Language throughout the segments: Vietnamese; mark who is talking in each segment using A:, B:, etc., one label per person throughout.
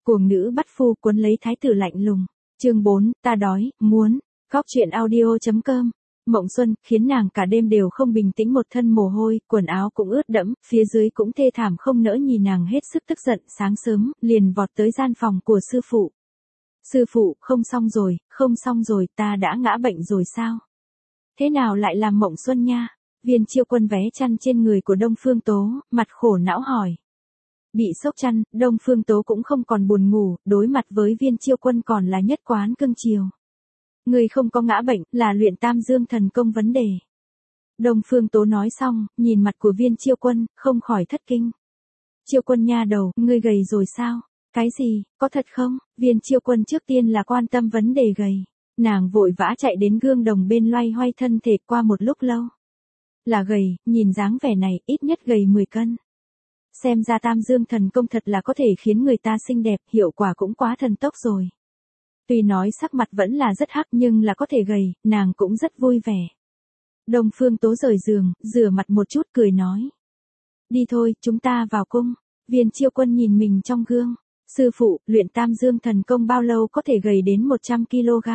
A: Cuồng nữ bắt phu cuốn lấy thái tử lạnh lùng. Chương 4, ta đói, muốn. Góc truyện audio.com. Mộng Xuân, khiến nàng cả đêm đều không bình tĩnh, một thân mồ hôi, quần áo cũng ướt đẫm, phía dưới cũng thê thảm không nỡ nhìn nàng, hết sức tức giận, sáng sớm, liền vọt tới gian phòng của sư phụ. Sư phụ, không xong rồi, ta đã ngã bệnh rồi sao? Thế nào lại làm Mộng Xuân nha? Viên Chiêu Quân vé chăn trên người của Đông Phương Tố, mặt khổ não hỏi. Bị sốc chăn, Đông Phương Tố cũng không còn buồn ngủ, đối mặt với Viên Chiêu Quân còn là nhất quán cưng chiều. Người không có ngã bệnh, là luyện Tam Dương thần công vấn đề. Đông Phương Tố nói xong, nhìn mặt của Viên Chiêu Quân, không khỏi thất kinh. Chiêu Quân nha đầu, ngươi gầy rồi sao? Cái gì, có thật không? Viên Chiêu Quân trước tiên là quan tâm vấn đề gầy. Nàng vội vã chạy đến gương đồng bên loay hoay thân thể, qua một lúc lâu. Là gầy, nhìn dáng vẻ này, ít nhất gầy 10 cân. Xem ra Tam Dương thần công thật là có thể khiến người ta xinh đẹp, hiệu quả cũng quá thần tốc rồi. Tuy nói sắc mặt vẫn là rất hắc nhưng là có thể gầy, nàng cũng rất vui vẻ. Đông Phương Tố rời giường, rửa mặt một chút cười nói. Đi thôi, chúng ta vào cung. Viên Chiêu Quân nhìn mình trong gương. Sư phụ, luyện Tam Dương thần công bao lâu có thể gầy đến 100 kg?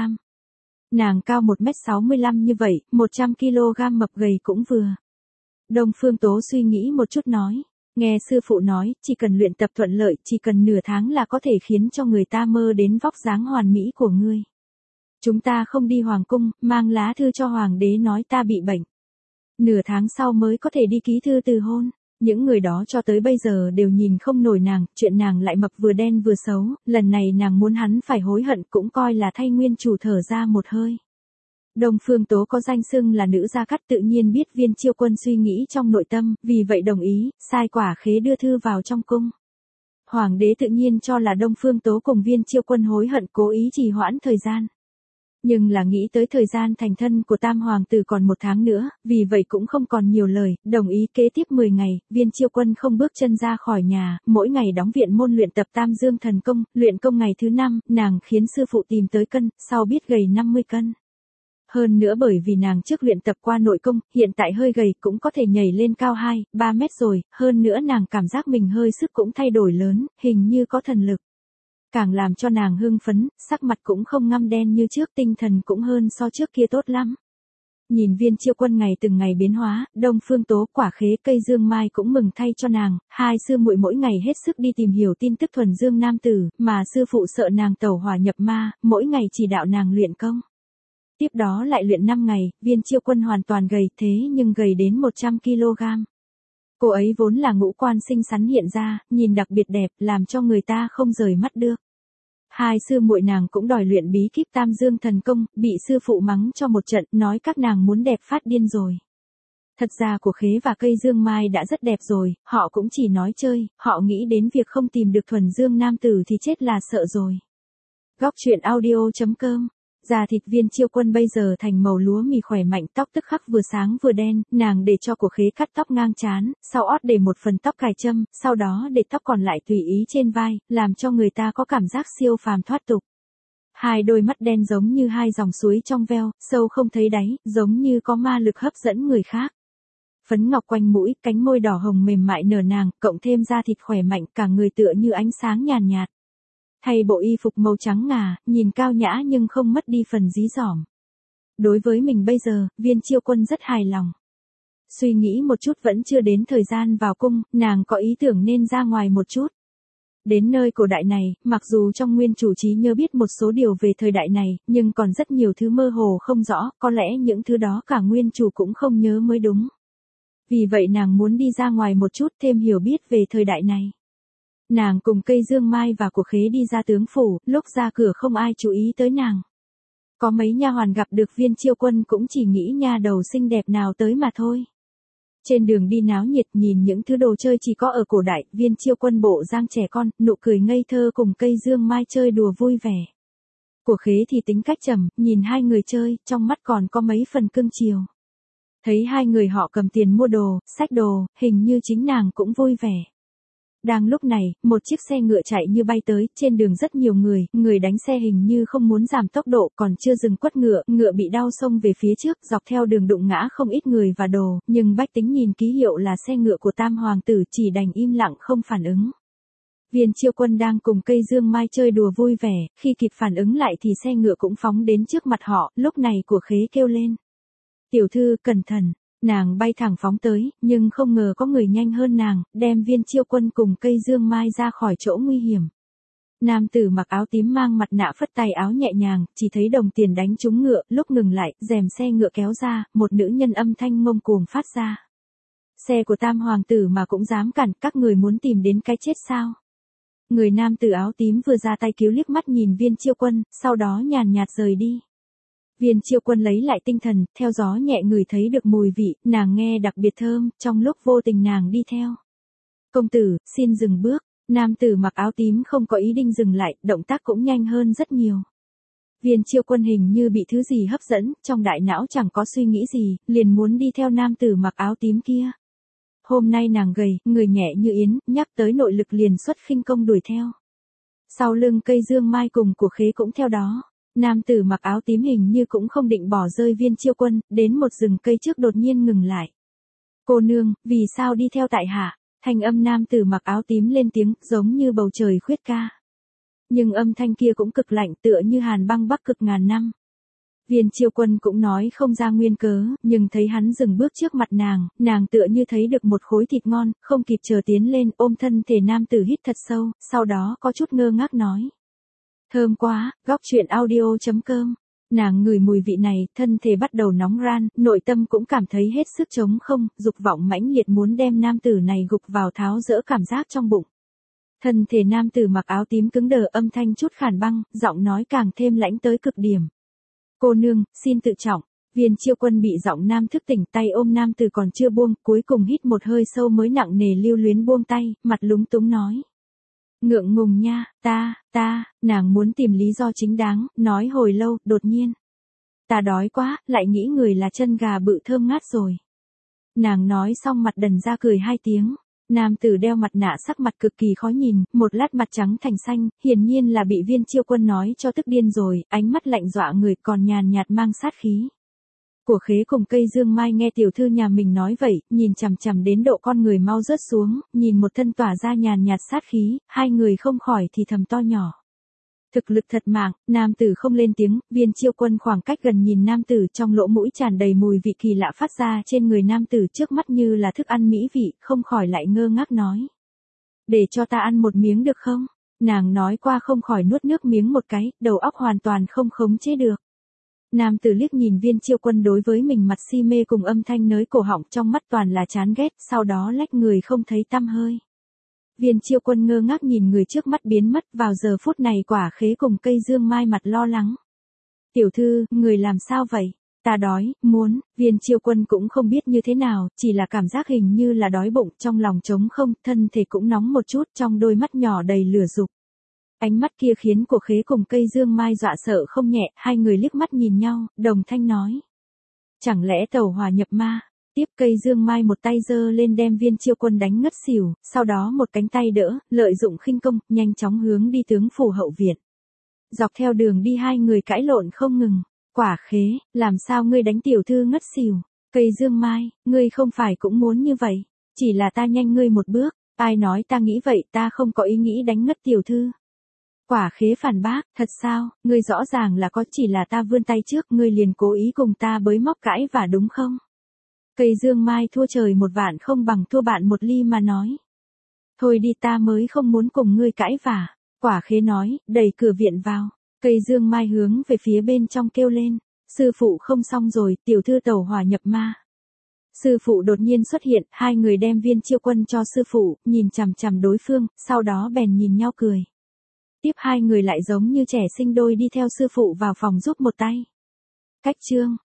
A: Nàng cao 1m65 như vậy, 100 kg mập gầy cũng vừa. Đông Phương Tố suy nghĩ một chút nói. Nghe sư phụ nói, chỉ cần luyện tập thuận lợi, chỉ cần nửa tháng là có thể khiến cho người ta mơ đến vóc dáng hoàn mỹ của ngươi. Chúng ta không đi hoàng cung, mang lá thư cho hoàng đế nói ta bị bệnh. Nửa tháng sau mới có thể đi ký thư từ hôn. Những người đó cho tới bây giờ đều nhìn không nổi nàng, chuyện nàng lại mập vừa đen vừa xấu, lần này nàng muốn hắn phải hối hận, cũng coi là thay nguyên chủ thở ra một hơi. Đông Phương Tố có danh xưng là nữ gia cát, tự nhiên biết Viên Chiêu Quân suy nghĩ trong nội tâm, vì vậy đồng ý, sai quả khế đưa thư vào trong cung. Hoàng đế tự nhiên cho là Đông Phương Tố cùng Viên Chiêu Quân hối hận, cố ý trì hoãn thời gian. Nhưng là nghĩ tới thời gian thành thân của Tam Hoàng tử còn 1 tháng nữa, vì vậy cũng không còn nhiều lời, đồng ý kế tiếp 10 ngày, Viên Chiêu Quân không bước chân ra khỏi nhà, mỗi ngày đóng viện môn luyện tập Tam Dương thần công, luyện công ngày thứ 5, nàng khiến sư phụ tìm tới cân, sau biết gầy 50 cân. Hơn nữa bởi vì nàng trước luyện tập qua nội công, hiện tại hơi gầy cũng có thể nhảy lên cao 2-3 mét rồi, hơn nữa nàng cảm giác mình hơi sức cũng thay đổi lớn, hình như có thần lực. Càng làm cho nàng hưng phấn, sắc mặt cũng không ngăm đen như trước, tinh thần cũng hơn so trước kia tốt lắm. Nhìn Viên Chiêu Quân ngày từng ngày biến hóa, Đông Phương Tố, quả khế, cây dương mai cũng mừng thay cho nàng, hai sư muội mỗi ngày hết sức đi tìm hiểu tin tức thuần dương nam tử, mà sư phụ sợ nàng tẩu hỏa nhập ma, mỗi ngày chỉ đạo nàng luyện công. Tiếp đó lại luyện 5 ngày, Viên Chiêu Quân hoàn toàn gầy, thế nhưng gầy đến 100 kg. Cô ấy vốn là ngũ quan xinh xắn hiện ra, nhìn đặc biệt đẹp, làm cho người ta không rời mắt được. Hai sư muội nàng cũng đòi luyện bí kíp Tam Dương thần công, bị sư phụ mắng cho một trận, nói các nàng muốn đẹp phát điên rồi. Thật ra của khế và cây dương mai đã rất đẹp rồi, họ cũng chỉ nói chơi, họ nghĩ đến việc không tìm được thuần dương nam tử thì chết là sợ rồi. Góc truyện audio.com. Da thịt Viên Chiêu Quân bây giờ thành màu lúa mì khỏe mạnh, tóc tức khắc vừa sáng vừa đen, nàng để cho của khế cắt tóc ngang trán, sau ót để một phần tóc cài châm, sau đó để tóc còn lại tùy ý trên vai, làm cho người ta có cảm giác siêu phàm thoát tục. Hai đôi mắt đen giống như hai dòng suối trong veo, sâu không thấy đáy, giống như có ma lực hấp dẫn người khác. Phấn ngọc quanh mũi, cánh môi đỏ hồng mềm mại nở nàng, cộng thêm da thịt khỏe mạnh, cả người tựa như ánh sáng nhàn nhạt. Thay bộ y phục màu trắng ngà, nhìn cao nhã nhưng không mất đi phần dí dỏm. Đối với mình bây giờ, Viên Chiêu Quân rất hài lòng. Suy nghĩ một chút vẫn chưa đến thời gian vào cung, nàng có ý tưởng nên ra ngoài một chút. Đến nơi cổ đại này, mặc dù trong nguyên chủ trí nhớ biết một số điều về thời đại này, nhưng còn rất nhiều thứ mơ hồ không rõ, có lẽ những thứ đó cả nguyên chủ cũng không nhớ mới đúng. Vì vậy nàng muốn đi ra ngoài một chút thêm hiểu biết về thời đại này. Nàng cùng cây dương mai và của khế đi ra tướng phủ, lúc ra cửa không ai chú ý tới nàng. Có mấy nha hoàn gặp được Viên Chiêu Quân cũng chỉ nghĩ nha đầu xinh đẹp nào tới mà thôi. Trên đường đi náo nhiệt nhìn những thứ đồ chơi chỉ có ở cổ đại, Viên Chiêu Quân bộ dáng trẻ con, nụ cười ngây thơ cùng cây dương mai chơi đùa vui vẻ. Của khế thì tính cách trầm, nhìn hai người chơi, trong mắt còn có mấy phần cưng chiều. Thấy hai người họ cầm tiền mua đồ, xách đồ, hình như chính nàng cũng vui vẻ. Đang lúc này, một chiếc xe ngựa chạy như bay tới, trên đường rất nhiều người đánh xe hình như không muốn giảm tốc độ, còn chưa dừng quất ngựa, ngựa bị đau xông về phía trước, dọc theo đường đụng ngã không ít người và đồ, nhưng bách tính nhìn ký hiệu là xe ngựa của Tam Hoàng tử chỉ đành im lặng không phản ứng. Viên Chiêu Quân đang cùng cây dương mai chơi đùa vui vẻ, khi kịp phản ứng lại thì xe ngựa cũng phóng đến trước mặt họ, lúc này của khế kêu lên. Tiểu thư, cẩn thận, nàng bay thẳng phóng tới, nhưng không ngờ có người nhanh hơn nàng, đem Viên Chiêu Quân cùng cây dương mai ra khỏi chỗ nguy hiểm. Nam tử mặc áo tím mang mặt nạ phất tay áo nhẹ nhàng, chỉ thấy đồng tiền đánh trúng ngựa, lúc ngừng lại, rèm xe ngựa kéo ra, một nữ nhân âm thanh ngông cuồng phát ra. Xe của Tam hoàng tử mà cũng dám cản, các người muốn tìm đến cái chết sao? Người nam tử áo tím vừa ra tay cứu liếc mắt nhìn Viên Chiêu Quân, sau đó nhàn nhạt rời đi. Viên Chiêu Quân lấy lại tinh thần, theo gió nhẹ ngửi thấy được mùi vị, nàng nghe đặc biệt thơm, trong lúc vô tình nàng đi theo. Công tử, xin dừng bước. Nam tử mặc áo tím không có ý định dừng lại, động tác cũng nhanh hơn rất nhiều. Viên Chiêu Quân hình như bị thứ gì hấp dẫn, trong đại não chẳng có suy nghĩ gì, liền muốn đi theo nam tử mặc áo tím kia. Hôm nay nàng gầy, người nhẹ như yến, nhắc tới nội lực liền xuất khinh công đuổi theo. Sau lưng cây dương mai cùng của khế cũng theo đó. Nam tử mặc áo tím hình như cũng không định bỏ rơi Viên Chiêu Quân, đến một rừng cây trước đột nhiên ngừng lại. Cô nương, vì sao đi theo tại hạ? Thanh âm nam tử mặc áo tím lên tiếng, giống như bầu trời khuyết ca. Nhưng âm thanh kia cũng cực lạnh, tựa như hàn băng bắc cực ngàn năm. Viên Chiêu Quân cũng nói không ra nguyên cớ, nhưng thấy hắn dừng bước trước mặt nàng tựa như thấy được một khối thịt ngon, không kịp chờ tiến lên, ôm thân thể nam tử hít thật sâu, sau đó có chút ngơ ngác nói. Thơm quá, góc truyện audio.com. Nàng ngửi mùi vị này, thân thể bắt đầu nóng ran, nội tâm cũng cảm thấy hết sức trống không, dục vọng mãnh liệt muốn đem nam tử này gục vào tháo dỡ cảm giác trong bụng. Thân thể nam tử mặc áo tím cứng đờ, âm thanh chút khàn băng, giọng nói càng thêm lãnh tới cực điểm. Cô nương, xin tự trọng. Viên Chiêu Quân bị giọng nam thức tỉnh, tay ôm nam tử còn chưa buông, cuối cùng hít một hơi sâu mới nặng nề lưu luyến buông tay, mặt lúng túng nói. Ngượng ngùng nha, nàng muốn tìm lý do chính đáng, nói hồi lâu, đột nhiên. Ta đói quá, lại nghĩ người là chân gà bự thơm ngát rồi. Nàng nói xong mặt đần ra cười 2 tiếng. Nam tử đeo mặt nạ sắc mặt cực kỳ khó nhìn, một lát mặt trắng thành xanh, hiển nhiên là bị Viên Chiêu Quân nói cho tức điên rồi, ánh mắt lạnh dọa người còn nhàn nhạt mang sát khí. Của khế cùng cây dương mai nghe tiểu thư nhà mình nói vậy, nhìn chằm chằm đến độ con người mau rớt xuống, nhìn một thân tỏa ra nhàn nhạt sát khí, hai người không khỏi thì thầm to nhỏ. Thực lực thật mạng, nam tử không lên tiếng, Viên Chiêu Quân khoảng cách gần nhìn nam tử, trong lỗ mũi tràn đầy mùi vị kỳ lạ phát ra trên người nam tử trước mắt như là thức ăn mỹ vị, không khỏi lại ngơ ngác nói. Để cho ta ăn một miếng được không? Nàng nói qua không khỏi nuốt nước miếng một cái, đầu óc hoàn toàn không khống chế được. Nam tử liếc nhìn Viên Chiêu Quân đối với mình mặt si mê cùng âm thanh nới cổ họng trong mắt toàn là chán ghét, sau đó lách người không thấy tăm hơi. Viên Chiêu Quân ngơ ngác nhìn người trước mắt biến mất, vào giờ phút này quả khế cùng cây dương mai mặt lo lắng. Tiểu thư, người làm sao vậy? Ta đói, muốn, Viên Chiêu Quân cũng không biết như thế nào, chỉ là cảm giác hình như là đói bụng, trong lòng trống không, thân thể cũng nóng một chút, trong đôi mắt nhỏ đầy lửa dục. Ánh mắt kia khiến của khế cùng cây dương mai dọa sợ không nhẹ, hai người liếc mắt nhìn nhau, đồng thanh nói. Chẳng lẽ tẩu hỏa nhập ma? Tiếp cây dương mai một tay giơ lên đem Viên Chiêu Quân đánh ngất xỉu, sau đó một cánh tay đỡ, lợi dụng khinh công, nhanh chóng hướng đi tướng phủ hậu viện. Dọc theo đường đi hai người cãi lộn không ngừng. Quả khế, làm sao ngươi đánh tiểu thư ngất xỉu? Cây dương mai, ngươi không phải cũng muốn như vậy, chỉ là ta nhanh ngươi một bước, ai nói ta nghĩ vậy, ta không có ý nghĩ đánh ngất tiểu thư. Quả khế phản bác, thật sao, ngươi rõ ràng là có, chỉ là ta vươn tay trước, ngươi liền cố ý cùng ta bới móc cãi vả đúng không? Cây dương mai thua trời một vạn không bằng thua bạn một ly mà nói. Thôi đi, ta mới không muốn cùng ngươi cãi vả. Quả khế nói, đẩy cửa viện vào. Cây dương mai hướng về phía bên trong kêu lên. Sư phụ không xong rồi, tiểu thư tẩu hỏa nhập ma. Sư phụ đột nhiên xuất hiện, hai người đem Viên Chiêu Quân cho sư phụ, nhìn chằm chằm đối phương, sau đó bèn nhìn nhau cười. Tiếp hai người lại giống như trẻ sinh đôi đi theo sư phụ vào phòng giúp một tay. Cách chương.